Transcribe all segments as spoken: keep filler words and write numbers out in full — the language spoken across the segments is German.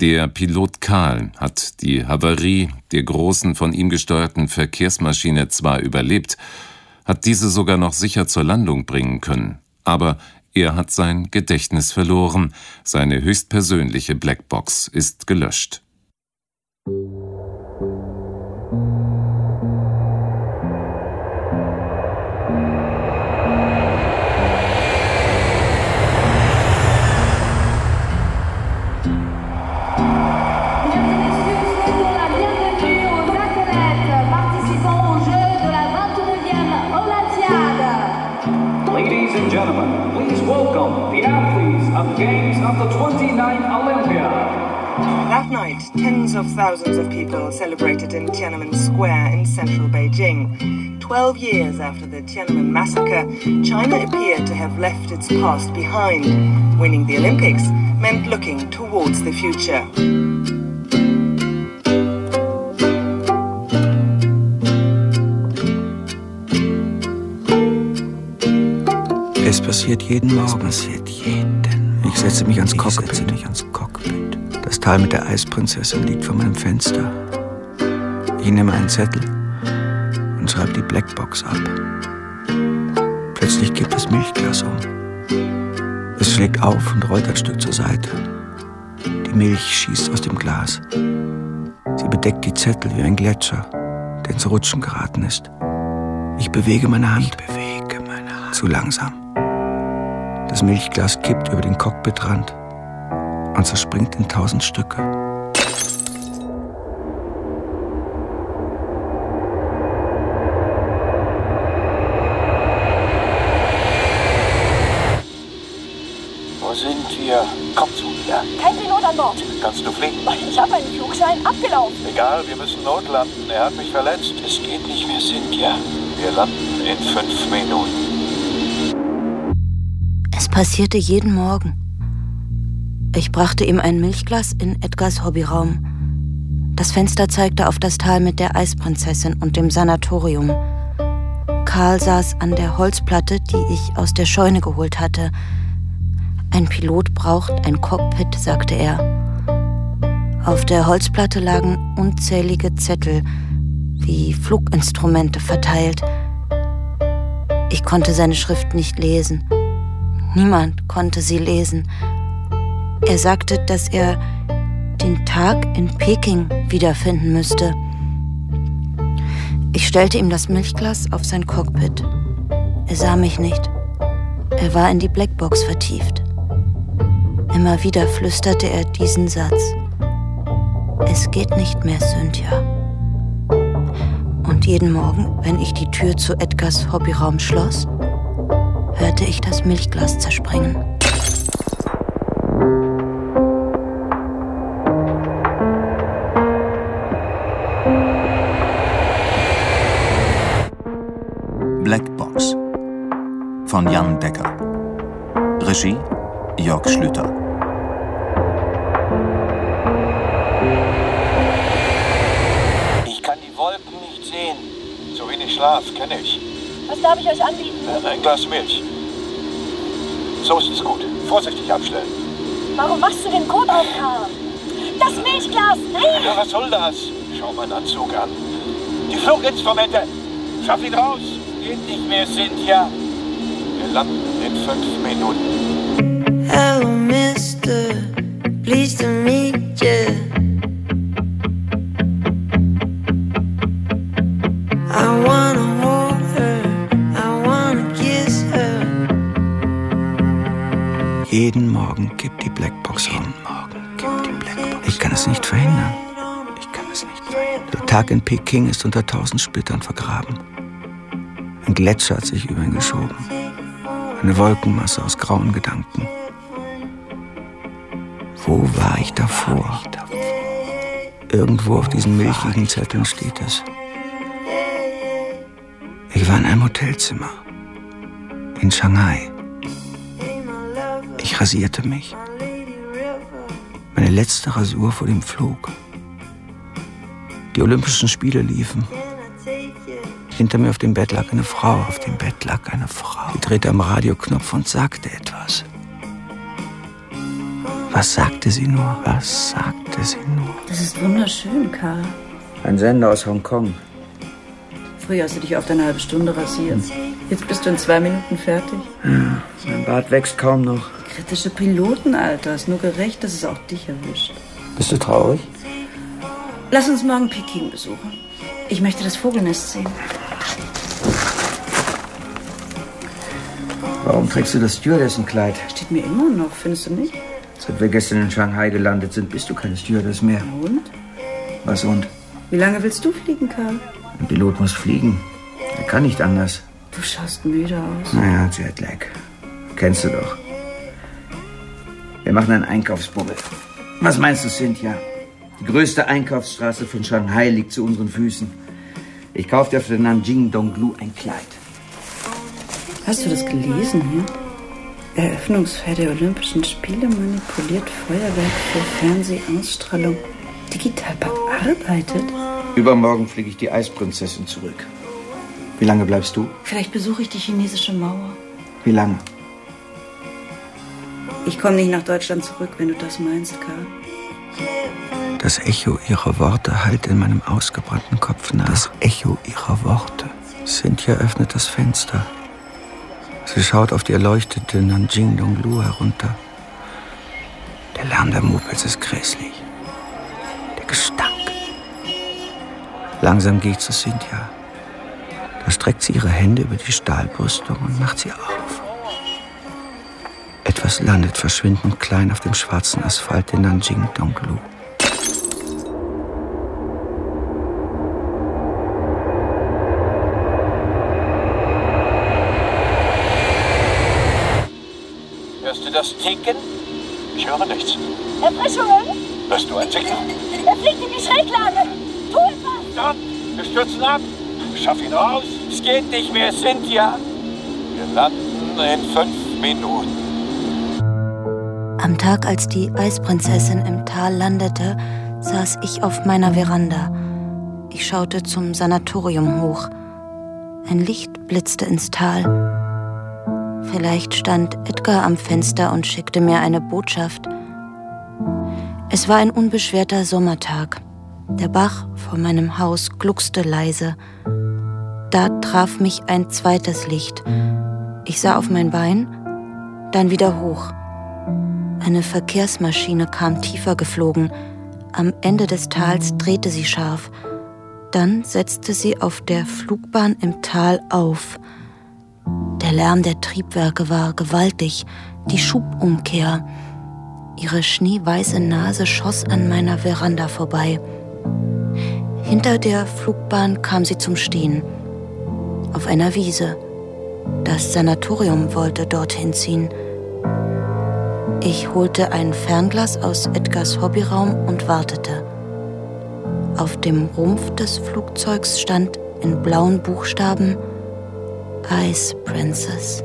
Der Pilot Karl hat die Havarie der großen, von ihm gesteuerten Verkehrsmaschine zwar überlebt, hat diese sogar noch sicher zur Landung bringen können, aber er hat sein Gedächtnis verloren, seine höchstpersönliche Blackbox ist gelöscht. That night, tens of thousands of people celebrated in Tiananmen Square in central Beijing. Twelve years after the Tiananmen massacre, China appeared to have left its past behind. Winning the Olympics meant looking towards the future. Es passiert jeden Morgen. Es passiert jeden Morgen. Ich setze mich ans Cockpit. Ich mich ans Cockpit. Das Tal mit der Eisprinzessin liegt vor meinem Fenster. Ich nehme einen Zettel und schreibe die Blackbox ab. Plötzlich kippt das Milchglas um. Es schlägt auf und rollt ein Stück zur Seite. Die Milch schießt aus dem Glas. Sie bedeckt die Zettel wie ein Gletscher, der ins Rutschen geraten ist. Ich bewege meine Hand. Ich bewege meine Hand. Zu langsam. Das Milchglas kippt über den Cockpitrand und zerspringt in tausend Stücke. Wo sind wir? Komm zu mir. Kein Pilot an Bord. Kannst du fliegen? Ich habe einen Flugschein abgelaufen. Egal, wir müssen notlanden. Er hat mich verletzt. Es geht nicht, wir sind ja. Wir landen in fünf Minuten. Es passierte jeden Morgen. Ich brachte ihm ein Milchglas in Edgars Hobbyraum. Das Fenster zeigte auf das Tal mit der Eisprinzessin und dem Sanatorium. Karl saß an der Holzplatte, die ich aus der Scheune geholt hatte. Ein Pilot braucht ein Cockpit, sagte er. Auf der Holzplatte lagen unzählige Zettel, wie Fluginstrumente verteilt. Ich konnte seine Schrift nicht lesen. Niemand konnte sie lesen. Er sagte, dass er den Tag in Peking wiederfinden müsste. Ich stellte ihm das Milchglas auf sein Cockpit. Er sah mich nicht. Er war in die Blackbox vertieft. Immer wieder flüsterte er diesen Satz. Es geht nicht mehr, Cynthia. Und jeden Morgen, wenn ich die Tür zu Edgars Hobbyraum schloss, hörte ich das Milchglas zerspringen. Blackbox von Jan Decker. Regie Jörg Schlüter. Ich kann die Wolken nicht sehen. Zu wenig Schlaf, kenne ich. Was darf ich euch anbieten? Ein Glas Milch. So ist es gut. Vorsichtig abstellen. Warum machst du den Code auf, Karl? Das Milchglas! Nein! Ja, was soll das? Schau meinen Anzug an. Die Fluginstrumente! Schaff ihn raus! Geht nicht mehr, Cynthia. Wir landen in fünf Minuten. Hello, Mister. Pleased to meet you. I wanna hold her. I wanna kiss her. Jeden Morgen kippt die Blackbox um. Jeden Morgen kippt die Blackbox. Ich kann es nicht verhindern. Ich kann es nicht verhindern. Der Tag in Peking ist unter tausend Splittern vergraben. Ein Gletscher hat sich über ihn geschoben. Eine Wolkenmasse aus grauen Gedanken. Wo war ich davor? Irgendwo auf diesen milchigen Zetteln steht es. Ich war in einem Hotelzimmer. In Shanghai. Ich rasierte mich. Meine letzte Rasur vor dem Flug. Die Olympischen Spiele liefen. Hinter mir auf dem Bett lag eine Frau. Auf dem Bett lag eine Frau. Sie drehte am Radioknopf und sagte etwas. Was sagte sie nur? Was sagte sie nur? Das ist wunderschön, Karl. Ein Sender aus Hongkong. Früher hast du dich auf eine halbe Stunde rasiert. Jetzt bist du in zwei Minuten fertig. Ja, mein Bart wächst kaum noch. Kritische Piloten, Alter. Ist nur gerecht, dass es auch dich erwischt. Bist du traurig? Lass uns morgen Peking besuchen. Ich möchte das Vogelnest sehen. Warum trägst du das Stewardessenkleid? Steht mir immer noch, findest du nicht? Seit wir gestern in Shanghai gelandet sind, bist du keine Stewardess mehr. Und? Was und? Wie lange willst du fliegen, Karl? Ein Pilot muss fliegen. Er kann nicht anders. Du schaust müde aus. Naja, Jetlag. Kennst du doch. Wir machen einen Einkaufsbummel. Was meinst du, Cynthia? Die größte Einkaufsstraße von Shanghai liegt zu unseren Füßen. Ich kauf dir für den Nanjing Donglu ein Kleid. Hast du das gelesen hier? Eröffnungsfeier der Olympischen Spiele manipuliert Feuerwerk für Fernsehausstrahlung. Digital bearbeitet? Übermorgen fliege ich die Eisprinzessin zurück. Wie lange bleibst du? Vielleicht besuche ich die chinesische Mauer. Wie lange? Ich komme nicht nach Deutschland zurück, wenn du das meinst, Karl. Das Echo ihrer Worte hallt in meinem ausgebrannten Kopf nach. Das Echo ihrer Worte. Cynthia öffnet das Fenster. Sie schaut auf die erleuchtete Nanjing Donglu herunter. Der Lärm der Mopeds ist grässlich. Der Gestank. Langsam gehe ich zu Cynthia. Da streckt sie ihre Hände über die Stahlbrüstung und macht sie auf. Etwas landet verschwindend klein auf dem schwarzen Asphalt der Nanjing Donglu. Hörst du das Ticken? Ich höre nichts. Erfrischungen? Hörst du ein Ticken? Er fliegt in die Schräglage. Tu etwas! Stopp! Wir stürzen ab! Schaff ihn raus! Es geht nicht mehr, Cynthia! Wir landen in fünf Minuten. Am Tag, als die Eisprinzessin im Tal landete, saß ich auf meiner Veranda. Ich schaute zum Sanatorium hoch. Ein Licht blitzte ins Tal. Vielleicht stand Edgar am Fenster und schickte mir eine Botschaft. Es war ein unbeschwerter Sommertag. Der Bach vor meinem Haus gluckste leise. Da traf mich ein zweites Licht. Ich sah auf mein Bein, dann wieder hoch. Eine Verkehrsmaschine kam tiefer geflogen. Am Ende des Tals drehte sie scharf. Dann setzte sie auf der Flugbahn im Tal auf. Der Lärm der Triebwerke war gewaltig, die Schubumkehr. Ihre schneeweiße Nase schoss an meiner Veranda vorbei. Hinter der Flugbahn kam sie zum Stehen. Auf einer Wiese. Das Sanatorium wollte dorthin ziehen. Ich holte ein Fernglas aus Edgars Hobbyraum und wartete. Auf dem Rumpf des Flugzeugs stand in blauen Buchstaben Ice Princess.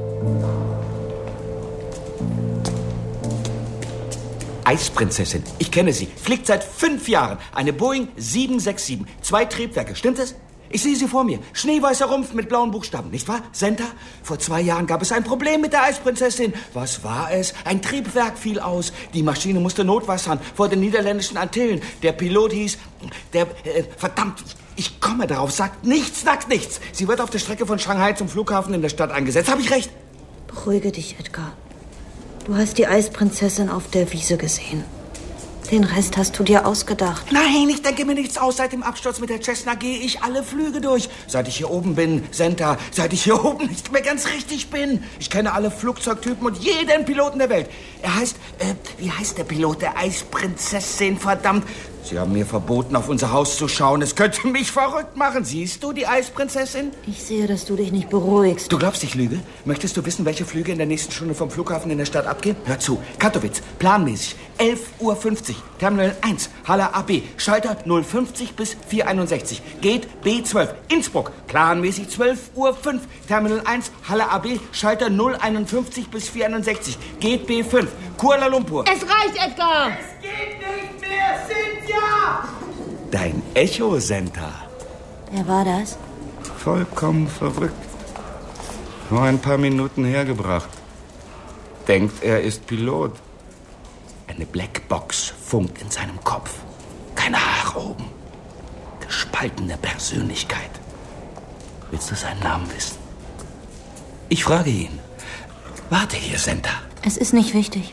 Eisprinzessin, ich kenne sie. Fliegt seit fünf Jahren. Eine Boeing sieben sechs sieben. Zwei Triebwerke, stimmt es? Ich sehe sie vor mir. Schneeweißer Rumpf mit blauen Buchstaben, nicht wahr? Center? Vor zwei Jahren gab es ein Problem mit der Eisprinzessin. Was war es? Ein Triebwerk fiel aus. Die Maschine musste notwassern vor den niederländischen Antillen. Der Pilot hieß... Der... Äh, verdammt... Ich komme darauf. Sagt nichts, sagt nichts. Sie wird auf der Strecke von Shanghai zum Flughafen in der Stadt eingesetzt. Habe ich recht? Beruhige dich, Edgar. Du hast die Eisprinzessin auf der Wiese gesehen. Den Rest hast du dir ausgedacht. Nein, ich denke mir nichts aus. Seit dem Absturz mit der Cessna gehe ich alle Flüge durch. Seit ich hier oben bin, Center, seit ich hier oben nicht mehr ganz richtig bin. Ich kenne alle Flugzeugtypen und jeden Piloten der Welt. Er heißt, äh, wie heißt der Pilot der Eisprinzessin, verdammt? Sie haben mir verboten, auf unser Haus zu schauen. Es könnte mich verrückt machen. Siehst du die Eisprinzessin? Ich sehe, dass du dich nicht beruhigst. Du glaubst, ich lüge? Möchtest du wissen, welche Flüge in der nächsten Stunde vom Flughafen in der Stadt abgehen? Hör zu. Katowice, planmäßig, elf Uhr fünfzig. Terminal eins, Halle A B. Schalter null fünfzig bis vier einundsechzig. Gate B zwölf. Innsbruck, planmäßig zwölf Uhr fünf. Terminal eins, Halle A B. Schalter null einundfünfzig bis vier einundsechzig. Gate B fünf. Kuala Lumpur. Es reicht, Edgar! Es geht nicht mehr, Cynthia! Dein Echo-Center. Wer war das? Vollkommen verrückt. Nur ein paar Minuten hergebracht. Denkt, er ist Pilot. Ein Eine Blackbox funkt in seinem Kopf. Keine Haare oben. Gespaltene Persönlichkeit. Willst du seinen Namen wissen? Ich frage ihn. Warte hier, Senta. Es ist nicht wichtig.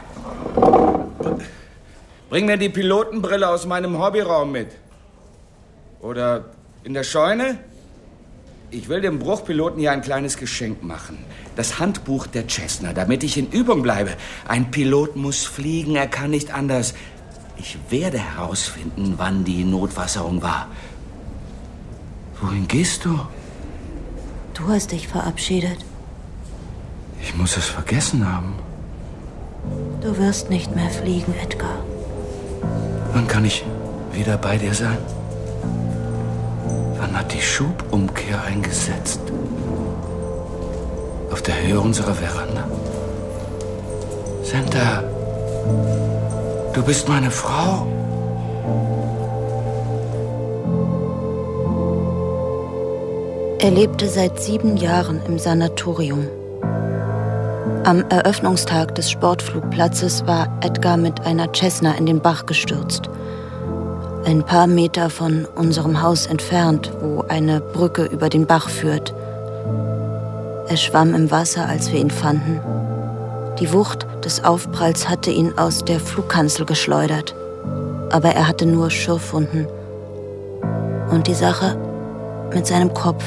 Bring mir die Pilotenbrille aus meinem Hobbyraum mit. Oder in der Scheune? Ich will dem Bruchpiloten hier ein kleines Geschenk machen. Das Handbuch der Cessna, damit ich in Übung bleibe. Ein Pilot muss fliegen, er kann nicht anders. Ich werde herausfinden, wann die Notwasserung war. Wohin gehst du? Du hast dich verabschiedet. Ich muss es vergessen haben. Du wirst nicht mehr fliegen, Edgar. Wann kann ich wieder bei dir sein? Wann hat die Schubumkehr eingesetzt? Auf der Höhe unserer Veranda? Senta, du bist meine Frau. Er lebte seit sieben Jahren im Sanatorium. Am Eröffnungstag des Sportflugplatzes war Edgar mit einer Cessna in den Bach gestürzt. Ein paar Meter von unserem Haus entfernt, wo eine Brücke über den Bach führt. Er schwamm im Wasser, als wir ihn fanden. Die Wucht des Aufpralls hatte ihn aus der Flugkanzel geschleudert. Aber er hatte nur Schürfwunden. Und die Sache mit seinem Kopf.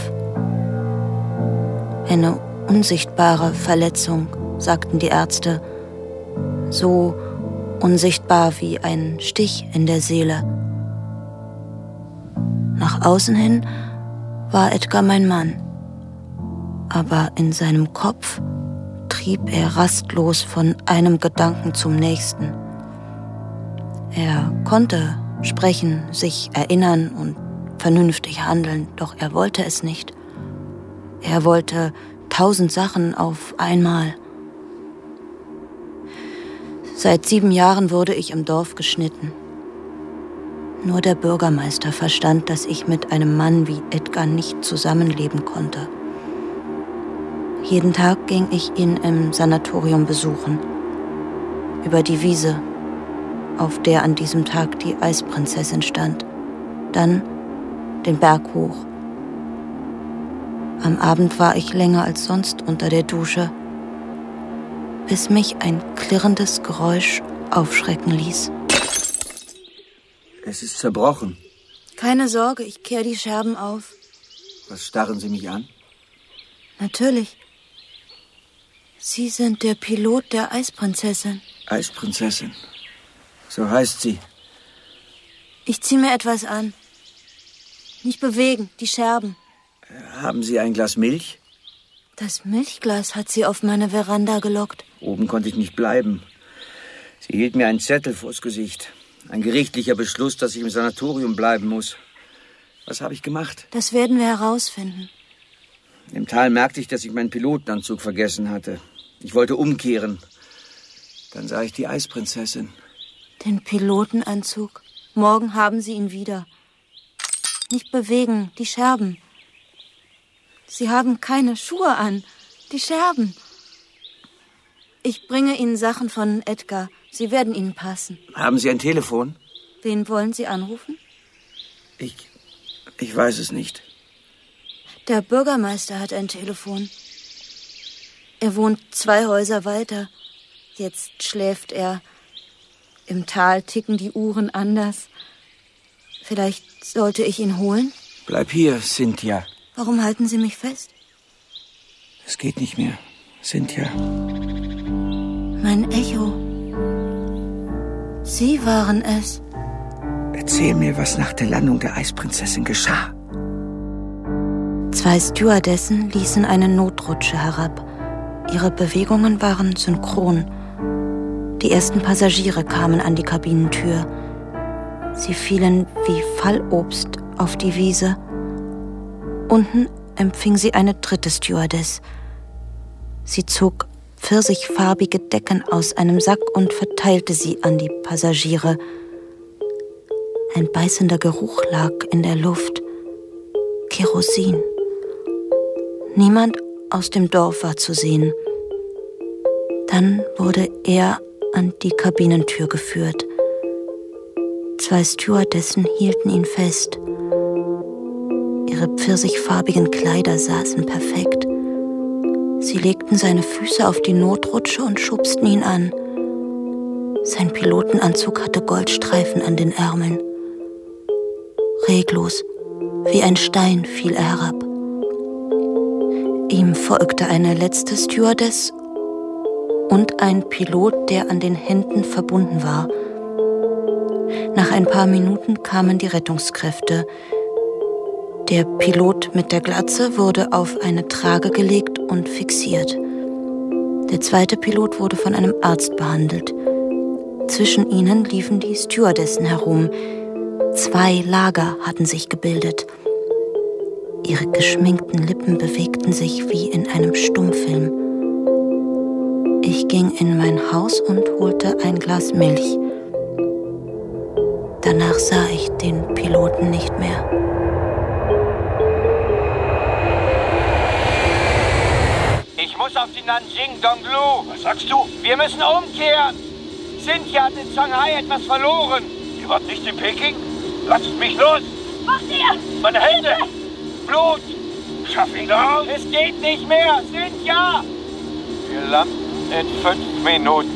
Eine unsichtbare Verletzung, sagten die Ärzte. So unsichtbar wie ein Stich in der Seele. Nach außen hin war Edgar mein Mann. Aber in seinem Kopf trieb er rastlos von einem Gedanken zum nächsten. Er konnte sprechen, sich erinnern und vernünftig handeln, doch er wollte es nicht. Er wollte tausend Sachen auf einmal. Seit sieben Jahren wurde ich im Dorf geschnitten. Nur der Bürgermeister verstand, dass ich mit einem Mann wie Edgar nicht zusammenleben konnte. Jeden Tag ging ich ihn im Sanatorium besuchen. Über die Wiese, auf der an diesem Tag die Eisprinzessin stand. Dann den Berg hoch. Am Abend war ich länger als sonst unter der Dusche, bis mich ein klirrendes Geräusch aufschrecken ließ. Es ist zerbrochen. Keine Sorge, ich kehre die Scherben auf. Was starren Sie mich an? Natürlich. Sie sind der Pilot der Eisprinzessin. Eisprinzessin. So heißt sie. Ich ziehe mir etwas an. Nicht bewegen, die Scherben. Haben Sie ein Glas Milch? Das Milchglas hat sie auf meine Veranda gelockt. Oben konnte ich nicht bleiben. Sie hielt mir einen Zettel vors Gesicht. Ein gerichtlicher Beschluss, dass ich im Sanatorium bleiben muss. Was habe ich gemacht? Das werden wir herausfinden. Im Tal merkte ich, dass ich meinen Pilotenanzug vergessen hatte. Ich wollte umkehren. Dann sah ich die Eisprinzessin. Den Pilotenanzug? Morgen haben Sie ihn wieder. Nicht bewegen, die Scherben. Sie haben keine Schuhe an. Die Scherben. Ich bringe Ihnen Sachen von Edgar. Sie werden Ihnen passen. Haben Sie ein Telefon? Wen wollen Sie anrufen? Ich... ich weiß es nicht. Der Bürgermeister hat ein Telefon. Er wohnt zwei Häuser weiter. Jetzt schläft er. Im Tal ticken die Uhren anders. Vielleicht sollte ich ihn holen? Bleib hier, Cynthia. Warum halten Sie mich fest? Es geht nicht mehr, Cynthia. Mein Echo. Sie waren es. Erzähl mir, was nach der Landung der Eisprinzessin geschah. Zwei Stewardessen ließen eine Notrutsche herab. Ihre Bewegungen waren synchron. Die ersten Passagiere kamen an die Kabinentür. Sie fielen wie Fallobst auf die Wiese. Unten empfing sie eine dritte Stewardess. Sie zog pfirsichfarbige Decken aus einem Sack und verteilte sie an die Passagiere. Ein beißender Geruch lag in der Luft. Kerosin. Niemand aus dem Dorf war zu sehen. Dann wurde er an die Kabinentür geführt. Zwei Stewardessen hielten ihn fest. Ihre pfirsichfarbigen Kleider saßen perfekt. Sie legten seine Füße auf die Notrutsche und schubsten ihn an. Sein Pilotenanzug hatte Goldstreifen an den Ärmeln. Reglos, wie ein Stein, fiel er herab. Ihm folgte eine letzte Stewardess und ein Pilot, der an den Händen verbunden war. Nach ein paar Minuten kamen die Rettungskräfte. Der Pilot mit der Glatze wurde auf eine Trage gelegt und fixiert. Der zweite Pilot wurde von einem Arzt behandelt. Zwischen ihnen liefen die Stewardessen herum. Zwei Lager hatten sich gebildet. Ihre geschminkten Lippen bewegten sich wie in einem Stummfilm. Ich ging in mein Haus und holte ein Glas Milch. Danach sah ich den Piloten nicht mehr. Ich muss auf die Nanjing Donglu. Was sagst du? Wir müssen umkehren. Cynthia hat in Shanghai etwas verloren. Ihr wart nicht in Peking? Lasst mich los! Macht ihr? Meine Hände! Blut! Schaff ihn raus! Es geht nicht mehr! Cynthia! Wir landen in fünf Minuten.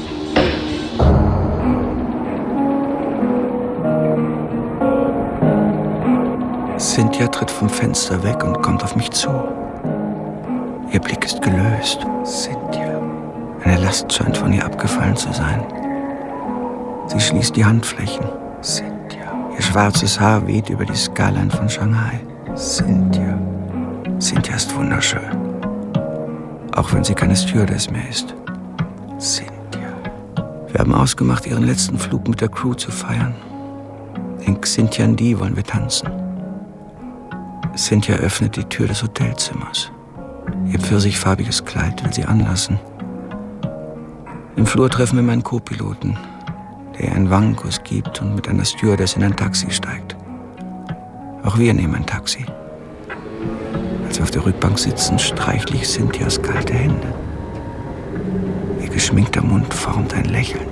Cynthia tritt vom Fenster weg und kommt auf mich zu. Ihr Blick ist gelöst. Cynthia. Eine Last scheint von ihr abgefallen zu sein. Sie schließt die Handflächen. Cynthia. Ihr schwarzes Haar weht über die Skyline von Shanghai. Cynthia. Cynthia ist wunderschön. Auch wenn sie keine Stewardess mehr ist. Cynthia. Wir haben ausgemacht, ihren letzten Flug mit der Crew zu feiern. In Xintiandi wollen wir tanzen. Cynthia öffnet die Tür des Hotelzimmers. Ihr pfirsichfarbiges Kleid will sie anlassen. Im Flur treffen wir meinen Co-Piloten, der ihr einen Wangenkuss gibt und mit einer Stewardess in ein Taxi steigt. Auch wir nehmen ein Taxi. Als wir auf der Rückbank sitzen, streichle ich Cynthias kalte Hände. Ihr geschminkter Mund formt ein Lächeln.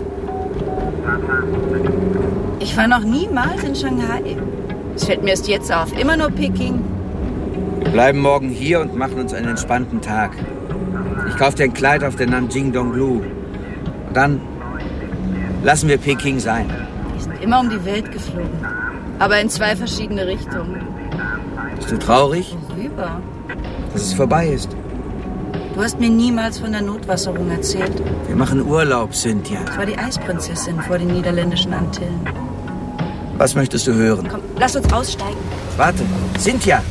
Ich war noch niemals in Shanghai. Es fällt mir erst jetzt auf. Immer nur Peking. Wir bleiben morgen hier und machen uns einen entspannten Tag. Ich kaufe dir ein Kleid auf der Nanjing Donglu. Und dann lassen wir Peking sein. Wir sind immer um die Welt geflogen. Aber in zwei verschiedene Richtungen. Bist du traurig? Worüber? Dass es vorbei ist. Du hast mir niemals von der Notwasserung erzählt. Wir machen Urlaub, Cynthia. Ich war die Eisprinzessin vor den niederländischen Antillen. Was möchtest du hören? Komm, lass uns aussteigen. Warte, Cynthia!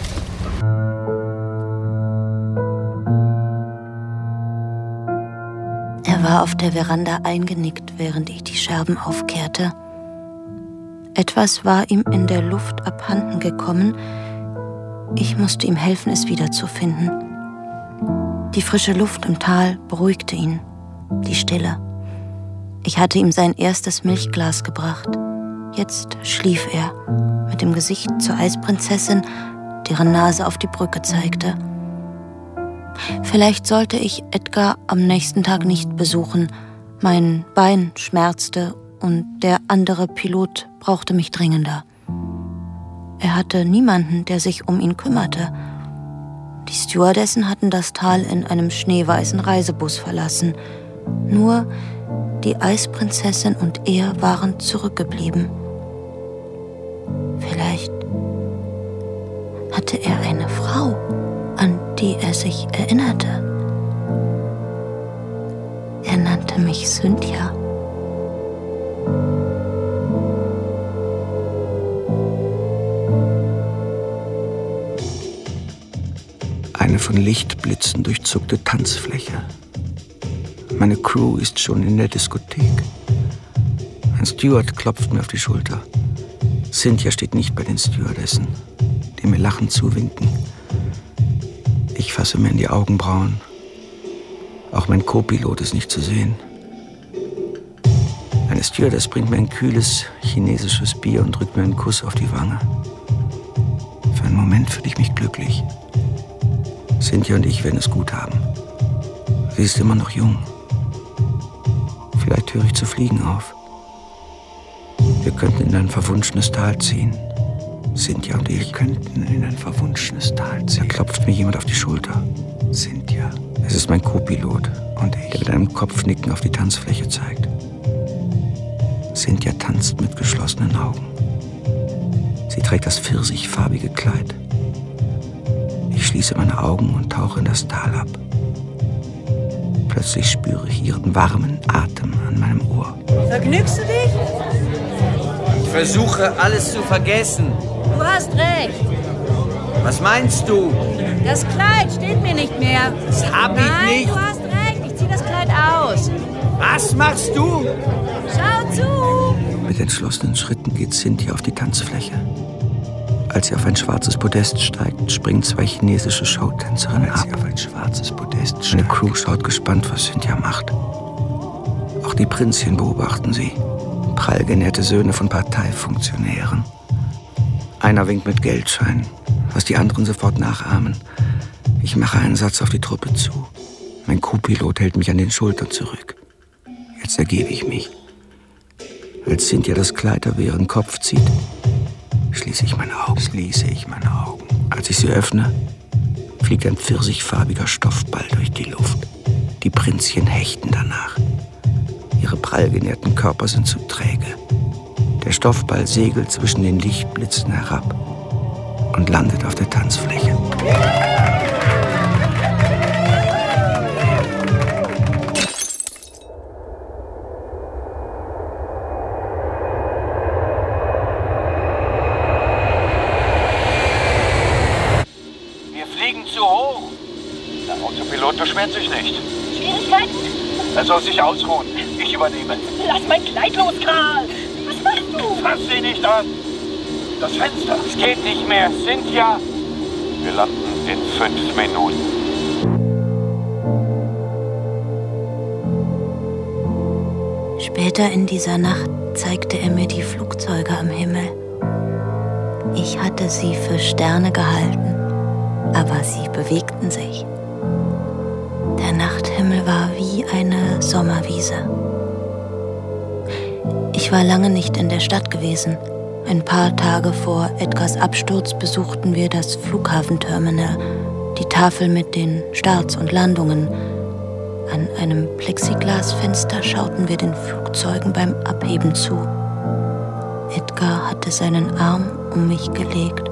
Er war auf der Veranda eingenickt, während ich die Scherben aufkehrte. Etwas war ihm in der Luft abhanden gekommen. Ich musste ihm helfen, es wiederzufinden. Die frische Luft im Tal beruhigte ihn, die Stille. Ich hatte ihm sein erstes Milchglas gebracht. Jetzt schlief er, mit dem Gesicht zur Eisprinzessin, deren Nase auf die Brücke zeigte. Vielleicht sollte ich Edgar am nächsten Tag nicht besuchen. Mein Bein schmerzte und der andere Pilot brauchte mich dringender. Er hatte niemanden, der sich um ihn kümmerte. Die Stewardessen hatten das Tal in einem schneeweißen Reisebus verlassen. Nur die Eisprinzessin und er waren zurückgeblieben. Vielleicht hatte er eine Frau, an die er sich erinnerte. Er nannte mich Cynthia. Eine von Lichtblitzen durchzuckte Tanzfläche. Meine Crew ist schon in der Diskothek. Ein Steward klopft mir auf die Schulter. Cynthia steht nicht bei den Stewardessen, die mir lachend zuwinken. Ich fasse mir in die Augenbrauen. Auch mein Co-Pilot ist nicht zu sehen. Eine Stewardess bringt mir ein kühles chinesisches Bier und drückt mir einen Kuss auf die Wange. Für einen Moment fühle ich mich glücklich. Cynthia und ich werden es gut haben. Sie ist immer noch jung. Vielleicht höre ich zu fliegen auf. Wir könnten in ein verwunschenes Tal ziehen. Cynthia und ich könnten in ein verwunschenes Tal ziehen. Da klopft mir jemand auf die Schulter. Cynthia. Es ist mein Co-Pilot und ich, der mit einem Kopfnicken auf die Tanzfläche zeigt. Cynthia tanzt mit geschlossenen Augen. Sie trägt das pfirsichfarbige Kleid. Ich schließe meine Augen und tauche in das Tal ab. Plötzlich spüre ich ihren warmen Atem an meinem Ohr. Vergnügst du dich? Ich versuche, alles zu vergessen. Du hast recht. Was meinst du? Das Kleid steht mir nicht mehr. Das hab ich Nein, nicht. du hast recht. Ich zieh das Kleid aus. Was machst du? Schau zu. Mit entschlossenen Schritten geht Cynthia auf die Tanzfläche. Als sie auf ein schwarzes Podest steigt, springen zwei chinesische Showtänzerinnen ab. Auf ein schwarzes Podest steigt. Eine Crew schaut gespannt, was Cynthia macht. Auch die Prinzchen beobachten sie. Prall genährte Söhne von Parteifunktionären. Einer winkt mit Geldschein, was die anderen sofort nachahmen. Ich mache einen Satz auf die Truppe zu. Mein Co-Pilot hält mich an den Schultern zurück. Jetzt ergebe ich mich. Als Cynthia das Kleid über ihren Kopf zieht, schließe ich meine Augen. Schließe ich meine Augen. Als ich sie öffne, fliegt ein pfirsichfarbiger Stoffball durch die Luft. Die Prinzchen hechten danach. Ihre prall genährten Körper sind zu träge. Der Stoffball segelt zwischen den Lichtblitzen herab und landet auf der Tanzfläche. Wir fliegen zu hoch. Der Autopilot beschwert sich nicht. Schwierigkeiten? Er soll sich ausruhen. Ich übernehme. Lass mein Kleid los, Karl. Was machst du? Fass sie nicht an. Das Fenster. Es geht nicht mehr. Cynthia. Wir landen in fünf Minuten. Später in dieser Nacht zeigte er mir die Flugzeuge am Himmel. Ich hatte sie für Sterne gehalten, aber sie bewegten sich. Der Nachthimmel war wie eine Sommerwiese. Ich war lange nicht in der Stadt gewesen. Ein paar Tage vor Edgars Absturz besuchten wir das Flughafenterminal, die Tafel mit den Starts und Landungen. An einem Plexiglasfenster schauten wir den Flugzeugen beim Abheben zu. Edgar hatte seinen Arm um mich gelegt.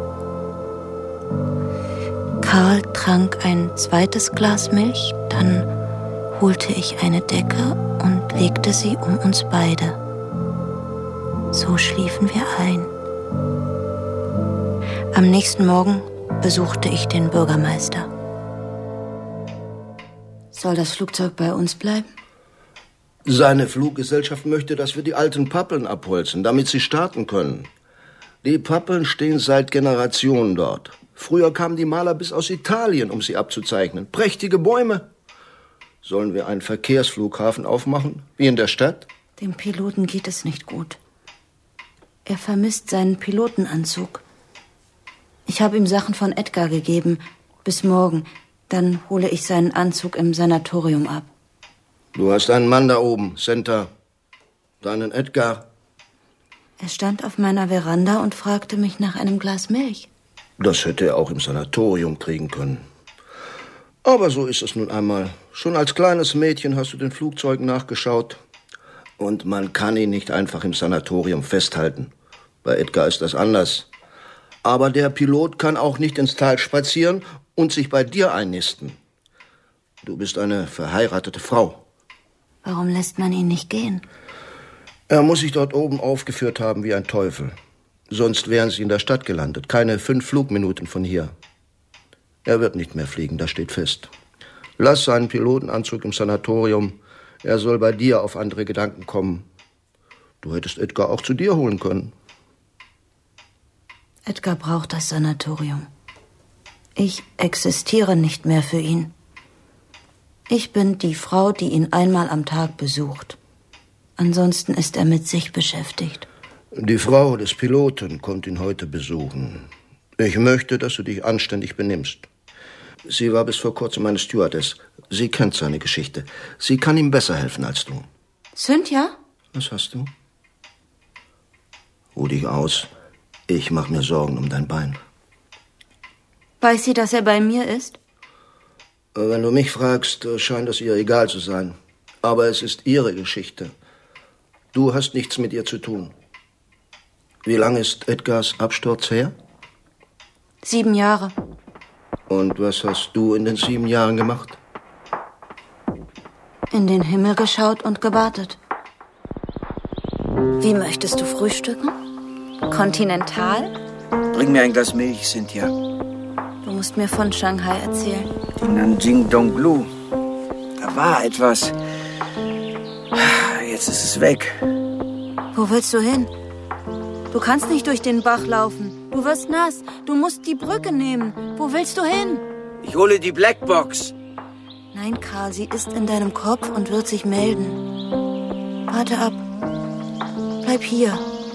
Karl trank ein zweites Glas Milch, dann holte ich eine Decke und legte sie um uns beide. So schliefen wir ein. Am nächsten Morgen besuchte ich den Bürgermeister. Soll das Flugzeug bei uns bleiben? Seine Fluggesellschaft möchte, dass wir die alten Pappeln abholzen, damit sie starten können. Die Pappeln stehen seit Generationen dort. Früher kamen die Maler bis aus Italien, um sie abzuzeichnen. Prächtige Bäume. Sollen wir einen Verkehrsflughafen aufmachen, wie in der Stadt? Dem Piloten geht es nicht gut. Er vermisst seinen Pilotenanzug. Ich habe ihm Sachen von Edgar gegeben. Bis morgen. Dann hole ich seinen Anzug im Sanatorium ab. Du hast einen Mann da oben, Center. Deinen Edgar. Er stand auf meiner Veranda und fragte mich nach einem Glas Milch. Das hätte er auch im Sanatorium kriegen können. Aber so ist es nun einmal. Schon als kleines Mädchen hast du den Flugzeugen nachgeschaut. Und man kann ihn nicht einfach im Sanatorium festhalten. Bei Edgar ist das anders. Aber der Pilot kann auch nicht ins Tal spazieren und sich bei dir einnisten. Du bist eine verheiratete Frau. Warum lässt man ihn nicht gehen? Er muss sich dort oben aufgeführt haben wie ein Teufel. Sonst wären sie in der Stadt gelandet. Keine fünf Flugminuten von hier. Er wird nicht mehr fliegen, das steht fest. Lass seinen Pilotenanzug im Sanatorium. Er soll bei dir auf andere Gedanken kommen. Du hättest Edgar auch zu dir holen können. Edgar braucht das Sanatorium. Ich existiere nicht mehr für ihn. Ich bin die Frau, die ihn einmal am Tag besucht. Ansonsten ist er mit sich beschäftigt. Die Frau des Piloten kommt ihn heute besuchen. Ich möchte, dass du dich anständig benimmst. Sie war bis vor kurzem eine Stewardess. Sie kennt seine Geschichte. Sie kann ihm besser helfen als du. Cynthia? Was hast du? Ruh dich aus. Ich mach mir Sorgen um dein Bein. Weiß sie, dass er bei mir ist? Wenn du mich fragst, scheint es ihr egal zu sein. Aber es ist ihre Geschichte. Du hast nichts mit ihr zu tun. Wie lange ist Edgars Absturz her? Sieben Jahre. Und was hast du in den sieben Jahren gemacht? In den Himmel geschaut und gewartet. Wie möchtest du frühstücken? Kontinental? Bring mir ein Glas Milch, Cynthia. Du musst mir von Shanghai erzählen. Die Nanjing Donglu. Da war etwas. Jetzt ist es weg. Wo willst du hin? Du kannst nicht durch den Bach laufen. Du wirst nass. Du musst die Brücke nehmen. Wo willst du hin? Ich hole die Blackbox. Nein, Karl, sie ist in deinem Kopf und wird sich melden. Warte ab. Bleib hier.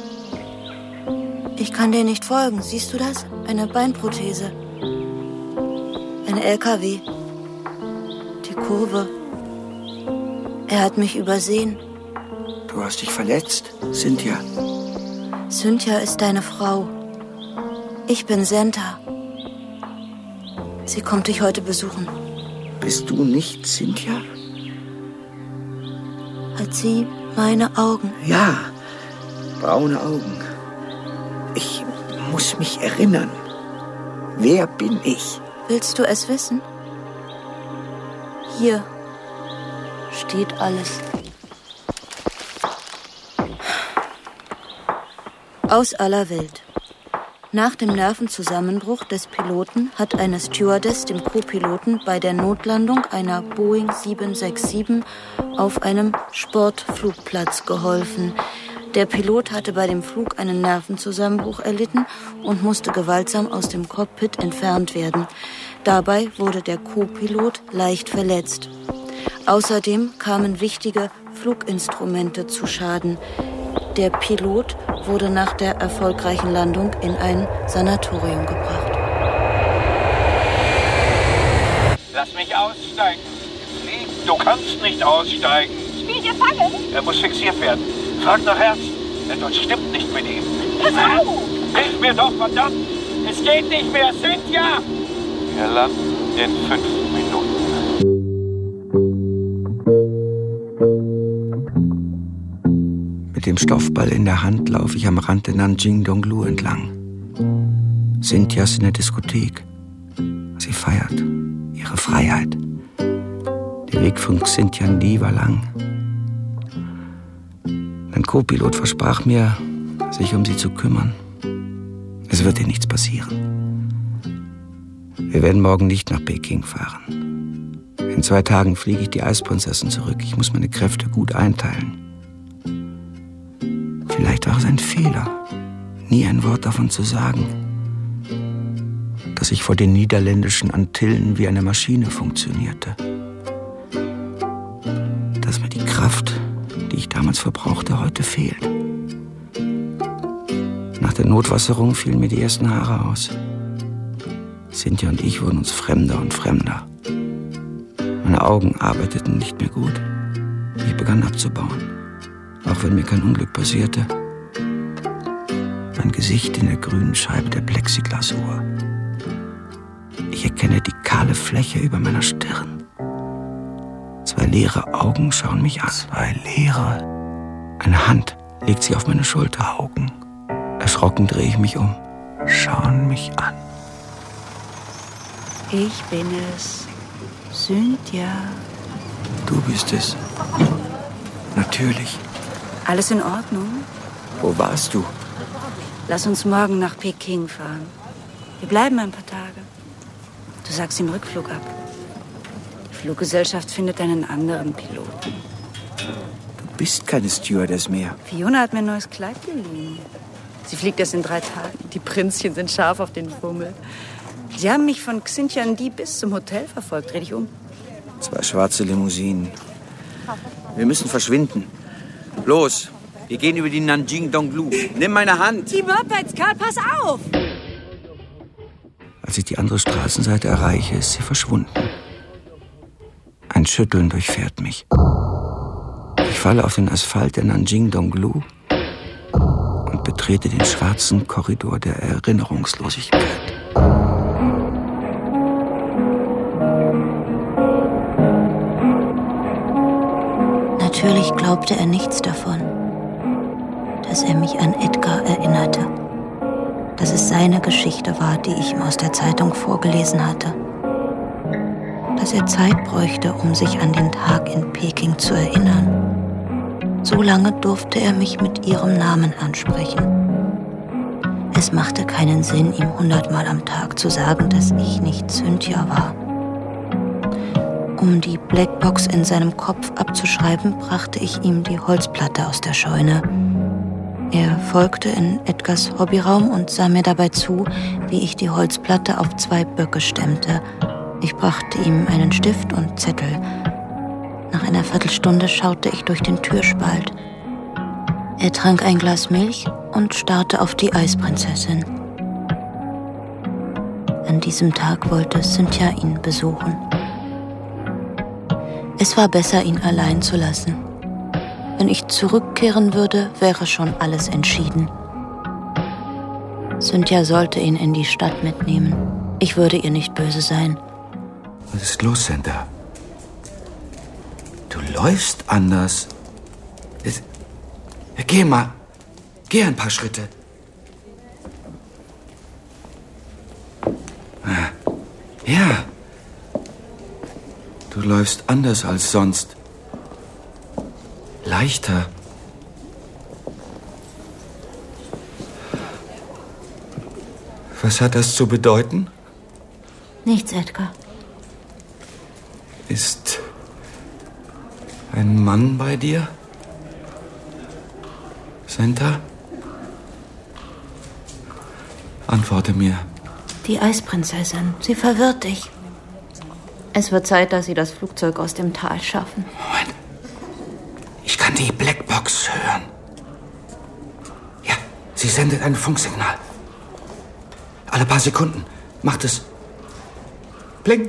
Ich kann dir nicht folgen. Siehst du das? Eine Beinprothese. Ein L K W. Die Kurve. Er hat mich übersehen. Du hast dich verletzt, Cynthia. Cynthia ist deine Frau. Ich bin Senta. Sie kommt dich heute besuchen. Bist du nicht Cynthia? Hat sie meine Augen? Ja, braune Augen. Ich muss mich erinnern. Wer bin ich? Willst du es wissen? Hier steht alles. Aus aller Welt. Nach dem Nervenzusammenbruch des Piloten hat eine Stewardess dem Co-Piloten bei der Notlandung einer Boeing sieben sechs sieben auf einem Sportflugplatz geholfen. Der Pilot hatte bei dem Flug einen Nervenzusammenbruch erlitten und musste gewaltsam aus dem Cockpit entfernt werden. Dabei wurde der Co-Pilot leicht verletzt. Außerdem kamen wichtige Fluginstrumente zu Schaden. Der Pilot wurde nach der erfolgreichen Landung in ein Sanatorium gebracht. Lass mich aussteigen. Nee, du kannst nicht aussteigen. Spielt ihr Fackel? Er muss fixiert werden. Frag nach Herzen. Etwas stimmt nicht mit ihm. Pass auf! Hilf mir doch, verdammt! Es geht nicht mehr, Cynthia! Wir landen in fünf Minuten. Mit dem Stoffball in der Hand laufe ich am Rand der Nanjing Donglu entlang. Cynthia ist in der Diskothek. Sie feiert ihre Freiheit. Der Weg von Xintiandi war lang. Mein Co-Pilot versprach mir, sich um sie zu kümmern. Es wird ihr nichts passieren. Wir werden morgen nicht nach Peking fahren. In zwei Tagen fliege ich die Eisprinzessin zurück. Ich muss meine Kräfte gut einteilen. Vielleicht war es ein Fehler, nie ein Wort davon zu sagen, dass ich vor den niederländischen Antillen wie eine Maschine funktionierte. Dass mir die Kraft, die ich damals verbrauchte, heute fehlt. Nach der Notwasserung fielen mir die ersten Haare aus. Cynthia und ich wurden uns fremder und fremder. Meine Augen arbeiteten nicht mehr gut. Ich begann abzubauen. Auch wenn mir kein Unglück passierte. Mein Gesicht in der grünen Scheibe der Plexiglasuhr. Ich erkenne die kahle Fläche über meiner Stirn. Zwei leere Augen schauen mich an. Zwei leere. Eine Hand legt sich auf meine Schulter. Augen. Erschrocken drehe ich mich um. Schauen mich an. Ich bin es. Cynthia. Du bist es. Natürlich. Alles in Ordnung? Wo warst du? Lass uns morgen nach Peking fahren. Wir bleiben ein paar Tage. Du sagst im Rückflug ab. Die Fluggesellschaft findet einen anderen Piloten. Du bist keine Stewardess mehr. Fiona hat mir ein neues Kleid geliehen. Sie fliegt erst in drei Tagen. Die Prinzchen sind scharf auf den Fummel. Sie haben mich von Xintiandi bis zum Hotel verfolgt. Dreh dich um. Zwei schwarze Limousinen. Wir müssen verschwinden. Los, wir gehen über die Nanjing Donglu. Nimm meine Hand. Die Mopeds, Karl, pass auf! Als ich die andere Straßenseite erreiche, ist sie verschwunden. Ein Schütteln durchfährt mich. Ich falle auf den Asphalt der Nanjing Donglu und betrete den schwarzen Korridor der Erinnerungslosigkeit. Natürlich glaubte er nichts davon, dass er mich an Edgar erinnerte, dass es seine Geschichte war, die ich ihm aus der Zeitung vorgelesen hatte, dass er Zeit bräuchte, um sich an den Tag in Peking zu erinnern. So lange durfte er mich mit ihrem Namen ansprechen. Es machte keinen Sinn, ihm hundertmal am Tag zu sagen, dass ich nicht Cynthia war. Um die Blackbox in seinem Kopf abzuschreiben, brachte ich ihm die Holzplatte aus der Scheune. Er folgte in Edgars Hobbyraum und sah mir dabei zu, wie ich die Holzplatte auf zwei Böcke stemmte. Ich brachte ihm einen Stift und Zettel. Nach einer Viertelstunde schaute ich durch den Türspalt. Er trank ein Glas Milch und starrte auf die Eisprinzessin. An diesem Tag wollte Cynthia ihn besuchen. Es war besser, ihn allein zu lassen. Wenn ich zurückkehren würde, wäre schon alles entschieden. Cynthia sollte ihn in die Stadt mitnehmen. Ich würde ihr nicht böse sein. Was ist los, Senta? Du läufst anders. Geh mal. Geh ein paar Schritte. Ja. Du läufst anders als sonst. Leichter. Was hat das zu bedeuten? Nichts, Edgar. Ist ein Mann bei dir? Senta? Antworte mir. Die Eisprinzessin. Sie verwirrt dich. Es wird Zeit, dass sie das Flugzeug aus dem Tal schaffen. Moment. Ich kann die Blackbox hören. Ja, sie sendet ein Funksignal. Alle paar Sekunden macht es Pling.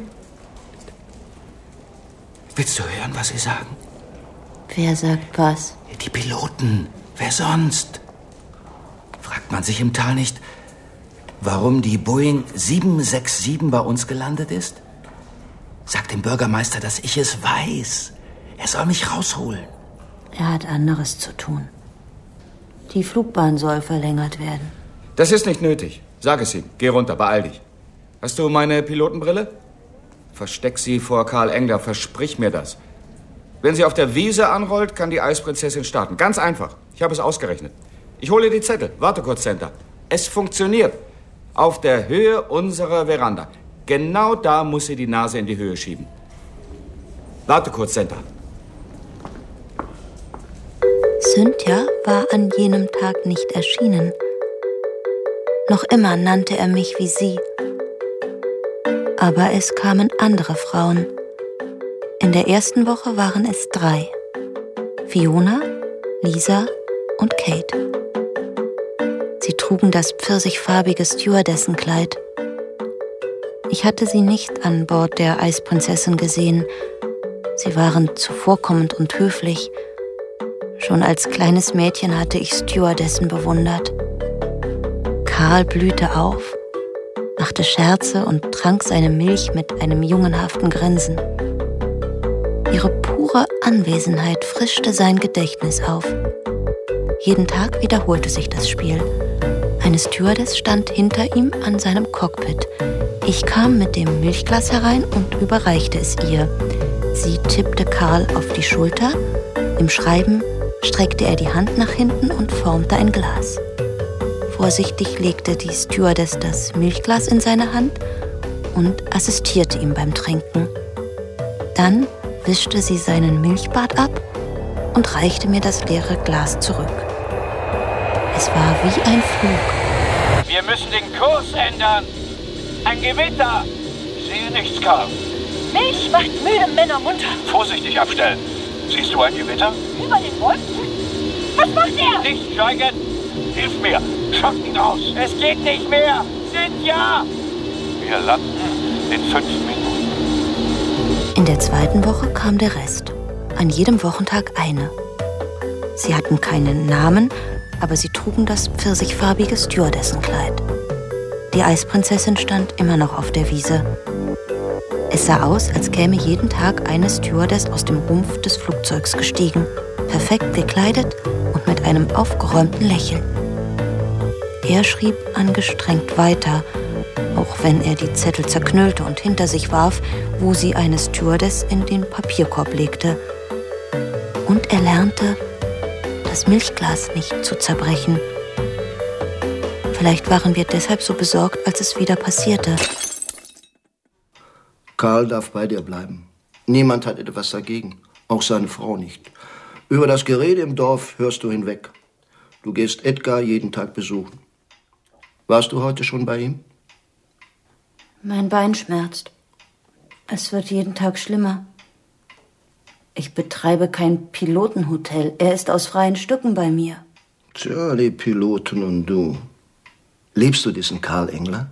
Willst du hören, was sie sagen? Wer sagt was? Die Piloten. Wer sonst? Fragt man sich im Tal nicht, warum die Boeing sieben sechs sieben bei uns gelandet ist? Sag dem Bürgermeister, dass ich es weiß. Er soll mich rausholen. Er hat anderes zu tun. Die Flugbahn soll verlängert werden. Das ist nicht nötig. Sag es ihm. Geh runter, beeil dich. Hast du meine Pilotenbrille? Versteck sie vor Karl Engler, versprich mir das. Wenn sie auf der Wiese anrollt, kann die Eisprinzessin starten. Ganz einfach. Ich habe es ausgerechnet. Ich hole die Zettel. Warte kurz, Senta. Es funktioniert. Auf der Höhe unserer Veranda. Genau da muss sie die Nase in die Höhe schieben. Warte kurz, Senta. Cynthia war an jenem Tag nicht erschienen. Noch immer nannte er mich wie sie. Aber es kamen andere Frauen. In der ersten Woche waren es drei. Fiona, Lisa und Kate. Sie trugen das pfirsichfarbige Stewardessenkleid. Ich hatte sie nicht an Bord der Eisprinzessin gesehen. Sie waren zuvorkommend und höflich. Schon als kleines Mädchen hatte ich Stewardessen bewundert. Karl blühte auf, machte Scherze und trank seine Milch mit einem jungenhaften Grinsen. Ihre pure Anwesenheit frischte sein Gedächtnis auf. Jeden Tag wiederholte sich das Spiel. Eine Stewardess stand hinter ihm an seinem Cockpit. Ich kam mit dem Milchglas herein und überreichte es ihr. Sie tippte Karl auf die Schulter. Im Schreiben streckte er die Hand nach hinten und formte ein Glas. Vorsichtig legte die Stewardess das Milchglas in seine Hand und assistierte ihm beim Trinken. Dann wischte sie seinen Milchbart ab und reichte mir das leere Glas zurück. Es war wie ein Flug. Wir müssen den Kurs ändern. Ein Gewitter. Ich sehe nichts, Karl. Milch macht müde Männer munter. Vorsichtig abstellen. Siehst du ein Gewitter? Über den Wolken? Was macht er? Nicht steigen. Hilf mir. Schaff ihn raus. Es geht nicht mehr. Cynthia. Wir landen in fünf Minuten. In der zweiten Woche kam der Rest. An jedem Wochentag eine. Sie hatten keinen Namen, aber sie trugen das pfirsichfarbige Stewardessenkleid. Die Eisprinzessin stand immer noch auf der Wiese. Es sah aus, als käme jeden Tag eine Stewardess aus dem Rumpf des Flugzeugs gestiegen, perfekt gekleidet und mit einem aufgeräumten Lächeln. Er schrieb angestrengt weiter, auch wenn er die Zettel zerknüllte und hinter sich warf, wo sie eine Stewardess in den Papierkorb legte. Und er lernte, das Milchglas nicht zu zerbrechen. Vielleicht waren wir deshalb so besorgt, als es wieder passierte. Karl darf bei dir bleiben. Niemand hat etwas dagegen, auch seine Frau nicht. Über das Gerede im Dorf hörst du hinweg. Du gehst Edgar jeden Tag besuchen. Warst du heute schon bei ihm? Mein Bein schmerzt. Es wird jeden Tag schlimmer. Ich betreibe kein Pilotenhotel. Er ist aus freien Stücken bei mir. Tja, die Piloten und du. Liebst du diesen Karl Engler?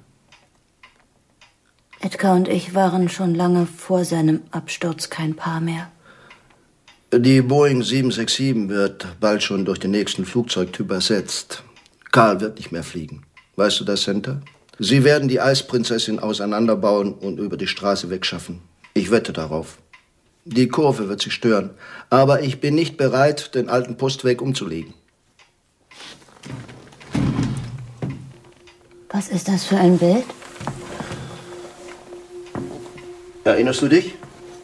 Edgar und ich waren schon lange vor seinem Absturz kein Paar mehr. Die Boeing sieben sechs sieben wird bald schon durch den nächsten Flugzeugtyp ersetzt. Karl wird nicht mehr fliegen. Weißt du das, Center? Sie werden die Eisprinzessin auseinanderbauen und über die Straße wegschaffen. Ich wette darauf. Die Kurve wird sich stören. Aber ich bin nicht bereit, den alten Postweg umzulegen. Was ist das für ein Bild? Erinnerst du dich?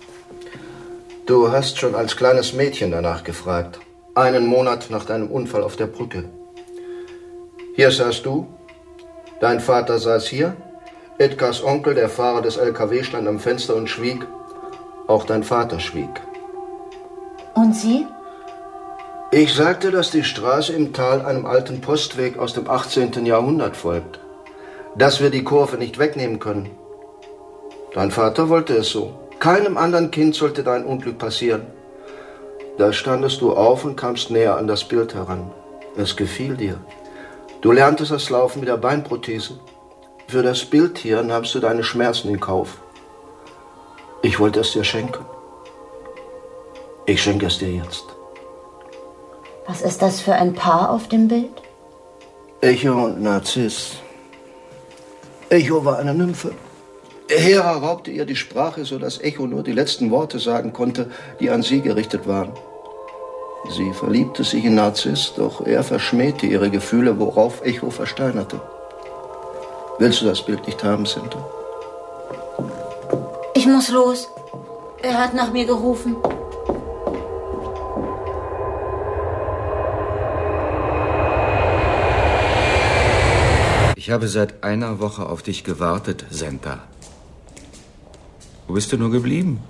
Du hast schon als kleines Mädchen danach gefragt. Einen Monat nach deinem Unfall auf der Brücke. Hier saßt du. Dein Vater saß hier. Edgars Onkel, der Fahrer des L K W, stand am Fenster und schwieg. Auch dein Vater schwieg. Und Sie? Ich sagte, dass die Straße im Tal einem alten Postweg aus dem achtzehnten Jahrhundert folgt. Dass wir die Kurve nicht wegnehmen können. Dein Vater wollte es so. Keinem anderen Kind sollte dein Unglück passieren. Da standest du auf und kamst näher an das Bild heran. Es gefiel dir. Du lerntest das Laufen mit der Beinprothese. Für das Bild hier nahmst du deine Schmerzen in Kauf. Ich wollte es dir schenken. Ich schenke es dir jetzt. Was ist das für ein Paar auf dem Bild? Echo und Narziss. Echo war eine Nymphe. Hera raubte ihr die Sprache, sodass Echo nur die letzten Worte sagen konnte, die an sie gerichtet waren. Sie verliebte sich in Narziss, doch er verschmähte ihre Gefühle, worauf Echo versteinerte. Willst du das Bild nicht haben, Center? Ich muss los. Er hat nach mir gerufen. Ich habe seit einer Woche auf dich gewartet, Senta. Wo bist du nur geblieben?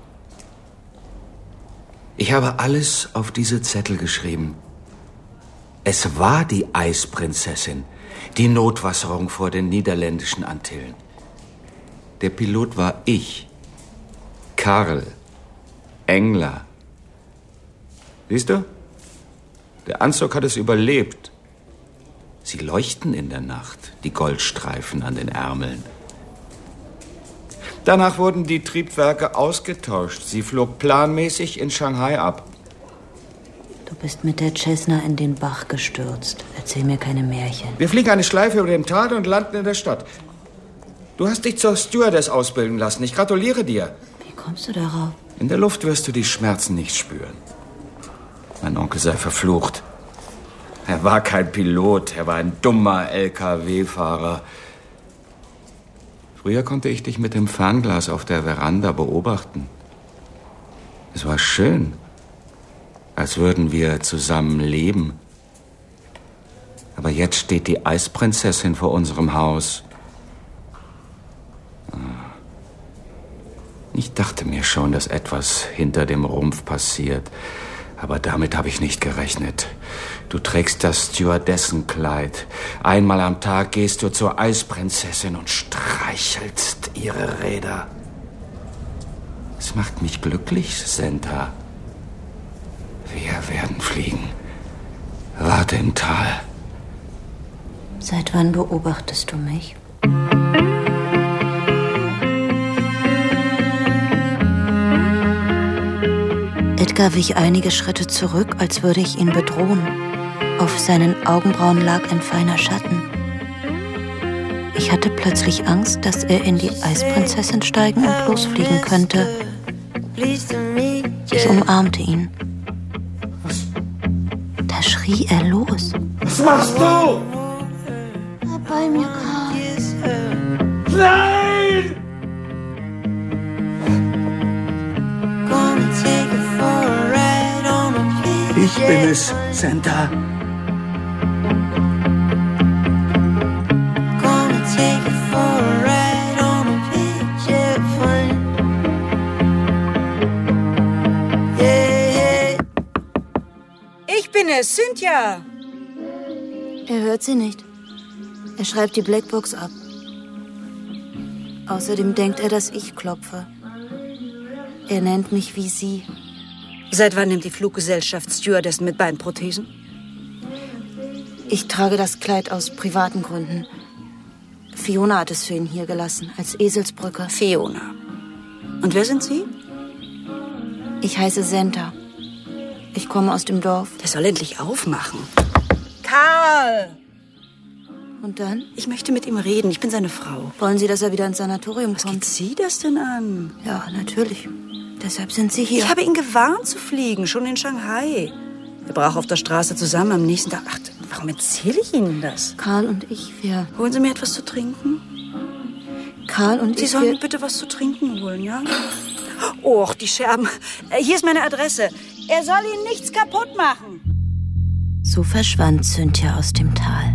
Ich habe alles auf diese Zettel geschrieben. Es war die Eisprinzessin, die Notwasserung vor den niederländischen Antillen. Der Pilot war ich, Karl Engler. Siehst du? Der Anzug hat es überlebt. Sie leuchten in der Nacht, die Goldstreifen an den Ärmeln. Danach wurden die Triebwerke ausgetauscht. Sie flog planmäßig in Shanghai ab. Du bist mit der Cessna in den Bach gestürzt. Erzähl mir keine Märchen. Wir fliegen eine Schleife über dem Tal und landen in der Stadt. Du hast dich zur Stewardess ausbilden lassen. Ich gratuliere dir. Wie kommst du darauf? In der Luft wirst du die Schmerzen nicht spüren. Mein Onkel sei verflucht. Er war kein Pilot, er war ein dummer L K W-Fahrer. Früher konnte ich dich mit dem Fernglas auf der Veranda beobachten. Es war schön, als würden wir zusammen leben. Aber jetzt steht die Eisprinzessin vor unserem Haus. Ich dachte mir schon, dass etwas hinter dem Rumpf passiert. Aber damit habe ich nicht gerechnet. Du trägst das Stewardessenkleid. Einmal am Tag gehst du zur Eisprinzessin und streichelst ihre Räder. Es macht mich glücklich, Senta. Wir werden fliegen. Warte im Tal. Seit wann beobachtest du mich? Edgar wich einige Schritte zurück, als würde ich ihn bedrohen. Auf seinen Augenbrauen lag ein feiner Schatten. Ich hatte plötzlich Angst, dass er in die Eisprinzessin steigen und losfliegen könnte. Ich umarmte ihn. Da schrie er los. Was machst du? Bleib bei mir, Karl. Nein! Ich bin es, Santa. Ich bin es, Cynthia. Er hört sie nicht. Er schreibt die Blackbox ab. Außerdem denkt er, dass ich klopfe. Er nennt mich wie sie. Seit wann nimmt die Fluggesellschaft Stewardessen mit Beinprothesen? Ich trage das Kleid aus privaten Gründen. Fiona hat es für ihn hier gelassen, als Eselsbrücke. Fiona. Und wer sind Sie? Ich heiße Senta. Ich komme aus dem Dorf. Der soll endlich aufmachen. Karl! Und dann? Ich möchte mit ihm reden. Ich bin seine Frau. Wollen Sie, dass er wieder ins Sanatorium Was kommt? geht Sie das denn an? Ja, natürlich. Deshalb sind Sie hier. Ich habe ihn gewarnt zu fliegen, schon in Shanghai. Wir brauchen auf der Straße zusammen am nächsten Tag. Ach, warum erzähle ich Ihnen das? Karl und ich, wir... Holen Sie mir etwas zu trinken? Karl und Sie ich, sollen wir... mir bitte was zu trinken holen, ja? Och, die Scherben. Äh, Hier ist meine Adresse. Er soll Ihnen nichts kaputt machen. So verschwand Cynthia aus dem Tal.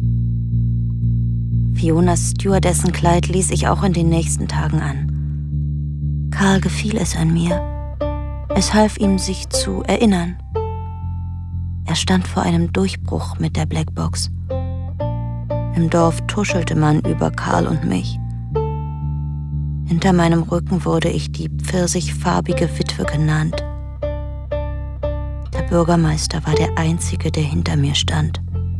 Fionas Stewardessenkleid ließ ich auch in den nächsten Tagen an. Karl gefiel es an mir. Es half ihm, sich zu erinnern. Er stand vor einem Durchbruch mit der Blackbox. Im Dorf tuschelte man über Karl und mich. Hinter meinem Rücken wurde ich die pfirsichfarbige Witwe genannt. Der Bürgermeister war der Einzige, der hinter mir stand.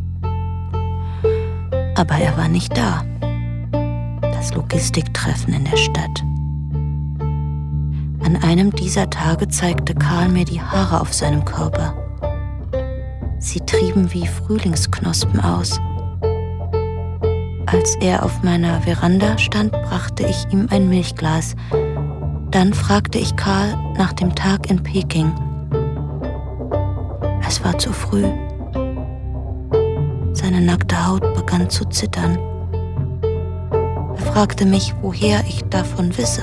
Aber er war nicht da. Das Logistiktreffen in der Stadt. An einem dieser Tage zeigte Karl mir die Haare auf seinem Körper. Sie trieben wie Frühlingsknospen aus. Als er auf meiner Veranda stand, brachte ich ihm ein Milchglas. Dann fragte ich Karl nach dem Tag in Peking. Es war zu früh. Seine nackte Haut begann zu zittern. Er fragte mich, woher ich davon wisse.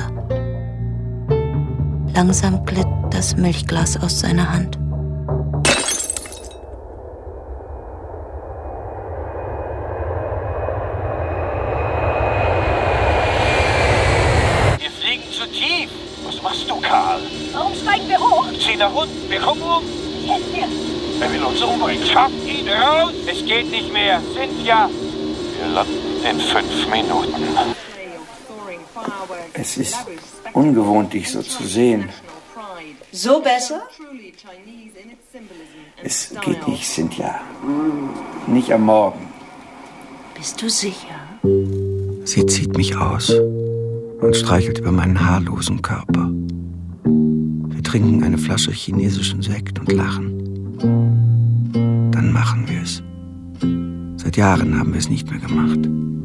Langsam glitt das Milchglas aus seiner Hand. Wir fliegen zu tief. Was machst du, Karl? Warum steigen wir hoch? Zieh nach unten. Wir kommen um. Ich helfe dir. Er will uns umbringen. Schafft ihn raus. Es geht nicht mehr. Cynthia. Wir landen in fünf Minuten. Es ist ungewohnt, dich so zu sehen. So besser? Es geht nicht, Cynthia. Nicht am Morgen. Bist du sicher? Sie zieht mich aus und streichelt über meinen haarlosen Körper. Wir trinken eine Flasche chinesischen Sekt und lachen. Dann machen wir es. Seit Jahren haben wir es nicht mehr gemacht.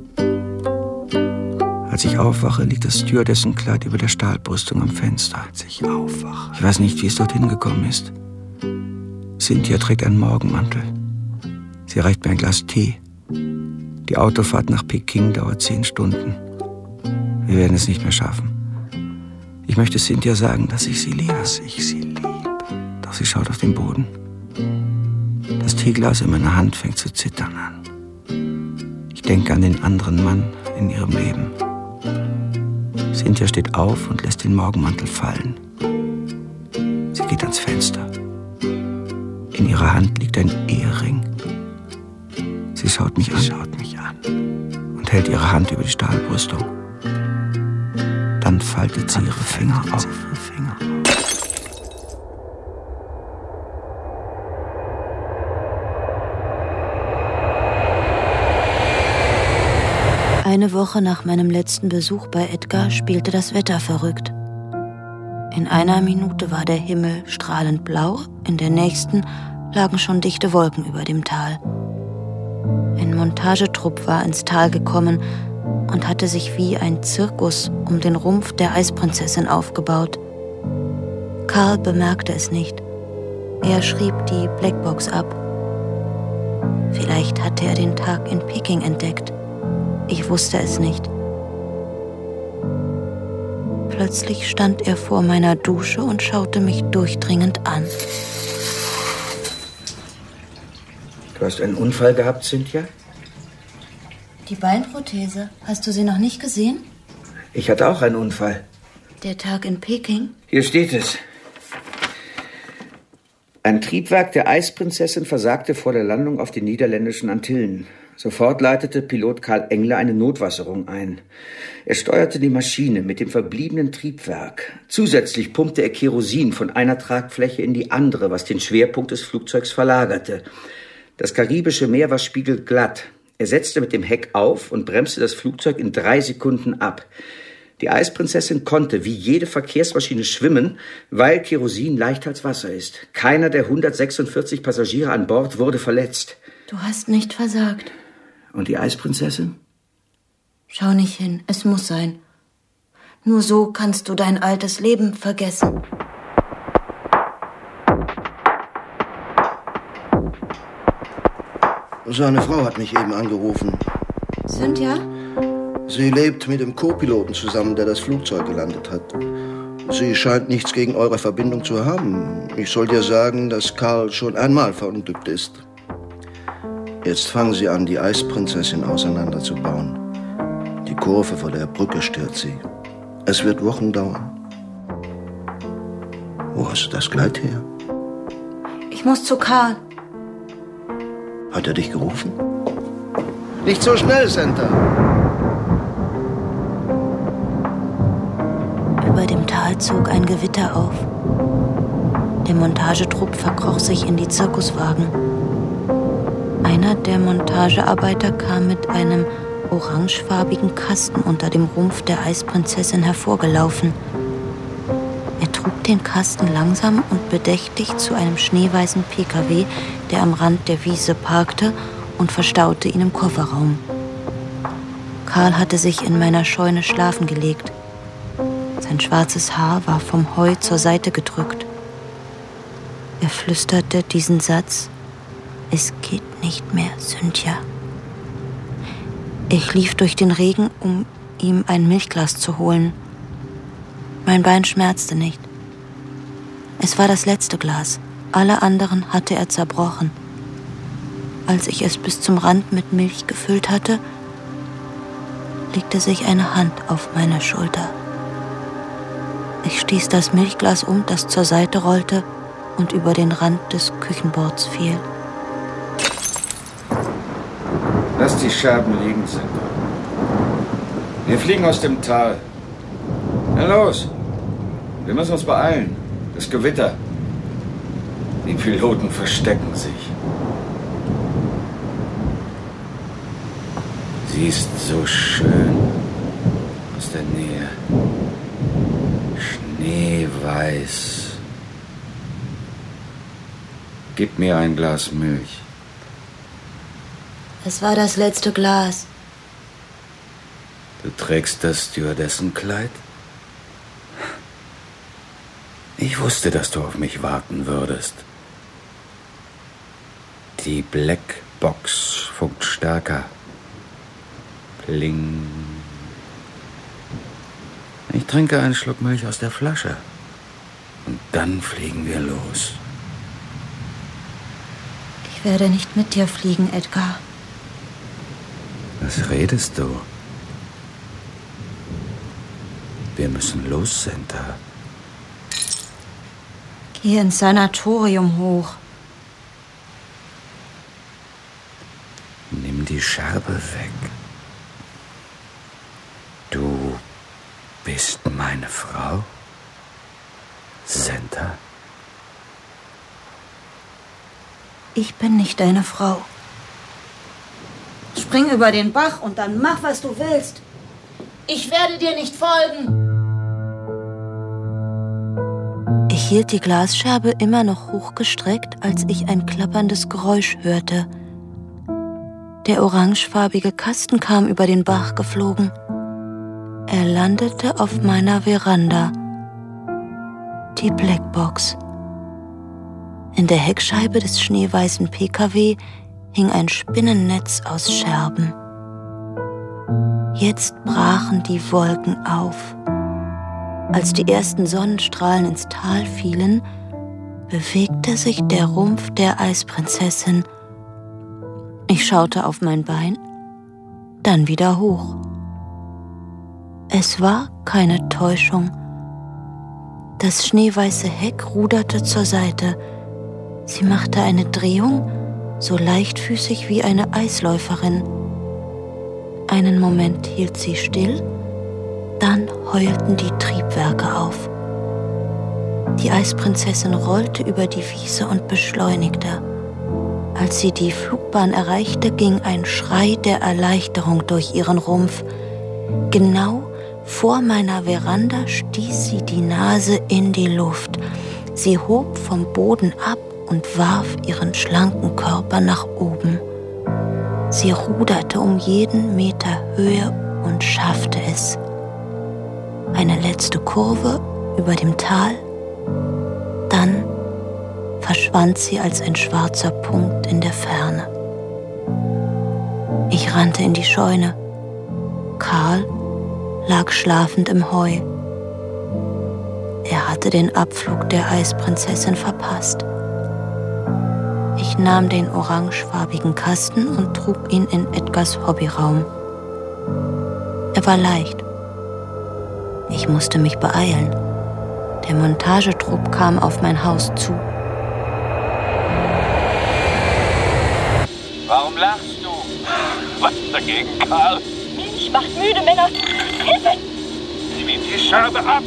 Als ich aufwache, liegt das Stewardessenkleid über der Stahlbrüstung am Fenster. Als ich aufwache. Ich weiß nicht, wie es dorthin gekommen ist. Cynthia trägt einen Morgenmantel. Sie reicht mir ein Glas Tee. Die Autofahrt nach Peking dauert zehn Stunden. Wir werden es nicht mehr schaffen. Ich möchte Cynthia sagen, dass ich sie liebe. Dass ich sie liebe. Doch sie schaut auf den Boden. Das Teeglas in meiner Hand fängt zu zittern an. Ich denke an den anderen Mann in ihrem Leben. Cynthia steht auf und lässt den Morgenmantel fallen. Sie geht ans Fenster. In ihrer Hand liegt ein Ehering. Sie schaut mich an, schaut mich an und hält ihre Hand über die Stahlbrüstung. Dann faltet sie ihre Finger auf. Eine Woche nach meinem letzten Besuch bei Edgar spielte das Wetter verrückt. In einer Minute war der Himmel strahlend blau, in der nächsten lagen schon dichte Wolken über dem Tal. Ein Montagetrupp war ins Tal gekommen und hatte sich wie ein Zirkus um den Rumpf der Eisprinzessin aufgebaut. Karl bemerkte es nicht. Er schrieb die Blackbox ab. Vielleicht hatte er den Tag in Peking entdeckt. Ich wusste es nicht. Plötzlich stand er vor meiner Dusche und schaute mich durchdringend an. Du hast einen Unfall gehabt, Cynthia? Die Beinprothese, hast du sie noch nicht gesehen? Ich hatte auch einen Unfall. Der Tag in Peking? Hier steht es. Ein Triebwerk der Eisprinzessin versagte vor der Landung auf den niederländischen Antillen. Sofort leitete Pilot Karl Engler eine Notwasserung ein. Er steuerte die Maschine mit dem verbliebenen Triebwerk. Zusätzlich pumpte er Kerosin von einer Tragfläche in die andere, was den Schwerpunkt des Flugzeugs verlagerte. Das Karibische Meer war spiegelglatt. Er setzte mit dem Heck auf und bremste das Flugzeug in drei Sekunden ab. Die Eisprinzessin konnte wie jede Verkehrsmaschine schwimmen, weil Kerosin leichter als Wasser ist. Keiner der hundertsechsundvierzig Passagiere an Bord wurde verletzt. Du hast nicht versagt. Und die Eisprinzessin? Schau nicht hin, es muss sein. Nur so kannst du dein altes Leben vergessen. Seine Frau hat mich eben angerufen. Cynthia? Sie lebt mit dem Co-Piloten zusammen, der das Flugzeug gelandet hat. Sie scheint nichts gegen eure Verbindung zu haben. Ich soll dir sagen, dass Karl schon einmal verunglückt ist. Jetzt fangen sie an, die Eisprinzessin auseinanderzubauen. Die Kurve vor der Brücke stört sie. Es wird Wochen dauern. Wo hast du das Kleid her? Ich muss zu Karl. Hat er dich gerufen? Nicht so schnell, Senta! Über dem Tal zog ein Gewitter auf. Der Montagetrupp verkroch sich in die Zirkuswagen. Einer der Montagearbeiter kam mit einem orangefarbigen Kasten unter dem Rumpf der Eisprinzessin hervorgelaufen. Er trug den Kasten langsam und bedächtig zu einem schneeweißen P K W, der am Rand der Wiese parkte, und verstaute ihn im Kofferraum. Karl hatte sich in meiner Scheune schlafen gelegt. Sein schwarzes Haar war vom Heu zur Seite gedrückt. Er flüsterte diesen Satz: Es geht nicht mehr, Cynthia. Ich lief durch den Regen, um ihm ein Milchglas zu holen. Mein Bein schmerzte nicht. Es war das letzte Glas. Alle anderen hatte er zerbrochen. Als ich es bis zum Rand mit Milch gefüllt hatte, legte sich eine Hand auf meine Schulter. Ich stieß das Milchglas um, das zur Seite rollte und über den Rand des Küchenbords fiel. Lass die Scherben liegen, Senta. Wir fliegen aus dem Tal. Na los! Wir müssen uns beeilen. Das Gewitter. Die Piloten verstecken sich. Sie ist so schön aus der Nähe. Schneeweiß. Gib mir ein Glas Milch. Es war das letzte Glas. Du trägst das Stewardessenkleid? Ich wusste, dass du auf mich warten würdest. Die Blackbox funkt stärker. Pling. Ich trinke einen Schluck Milch aus der Flasche. Und dann fliegen wir los. Ich werde nicht mit dir fliegen, Edgar. Was redest du? Wir müssen los, Senta. Geh ins Sanatorium hoch. Nimm die Scherbe weg. Du bist meine Frau, Senta. Ich bin nicht deine Frau. Spring über den Bach und dann mach, was du willst. Ich werde dir nicht folgen. Ich hielt die Glasscherbe immer noch hochgestreckt, als ich ein klapperndes Geräusch hörte. Der orangefarbige Kasten kam über den Bach geflogen. Er landete auf meiner Veranda. Die Blackbox. In der Heckscheibe des schneeweißen P K W hing ein Spinnennetz aus Scherben. Jetzt brachen die Wolken auf. Als die ersten Sonnenstrahlen ins Tal fielen, bewegte sich der Rumpf der Eisprinzessin. Ich schaute auf mein Bein, dann wieder hoch. Es war keine Täuschung. Das schneeweiße Heck ruderte zur Seite. Sie machte eine Drehung, so leichtfüßig wie eine Eisläuferin. Einen Moment hielt sie still, dann heulten die Triebwerke auf. Die Eisprinzessin rollte über die Wiese und beschleunigte. Als sie die Flugbahn erreichte, ging ein Schrei der Erleichterung durch ihren Rumpf. Genau vor meiner Veranda stieß sie die Nase in die Luft. Sie hob vom Boden ab und warf ihren schlanken Körper nach oben. Sie ruderte um jeden Meter Höhe und schaffte es. Eine letzte Kurve über dem Tal, dann verschwand sie als ein schwarzer Punkt in der Ferne. Ich rannte in die Scheune. Karl lag schlafend im Heu. Er hatte den Abflug der Eisprinzessin verpasst. Ich nahm den orangefarbigen Kasten und trug ihn in Edgars Hobbyraum. Er war leicht. Ich musste mich beeilen. Der Montagetrupp kam auf mein Haus zu. Warum lachst du? Was dagegen, Karl? Milch macht müde Männer. Hilfe! Nimm die Scherbe ab!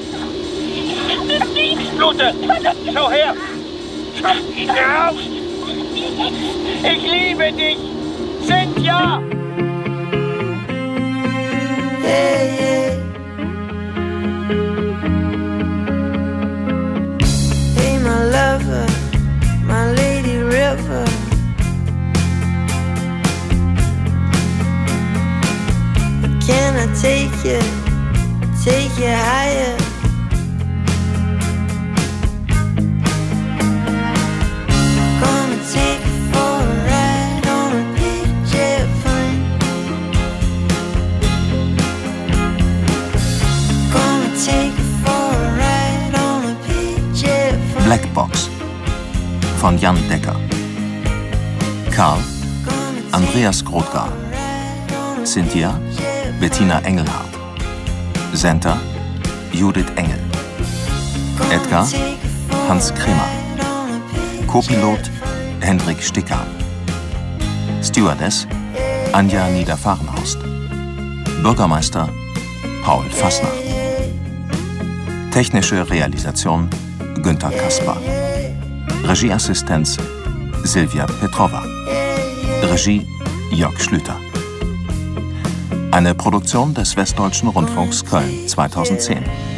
Ich blute! Schau her! Schaff ihn raus! Ich liebe dich! Cynthia! Hey, hey. Hey, my lover, my lady river. Can I take you, take you higher? Gonna take you for a ride on a big jet plane. Gonna take you for a ride on a big jet plane. Blackbox von Jan Decker. Karl Andreas Grotgar. Cynthia Bettina Engelhardt. Senta Judith Engel. Edgar Hans Kremer. Co-Pilot Hendrik Stickahn. Stewardess Anja Niederfahrenhorst. Bürgermeister Paul Fassner. Technische Realisation Günther Kasper. Regieassistenz Silvia Petrova. Regie Jörg Schlüter. Eine Produktion des Westdeutschen Rundfunks Köln zweitausendzehn.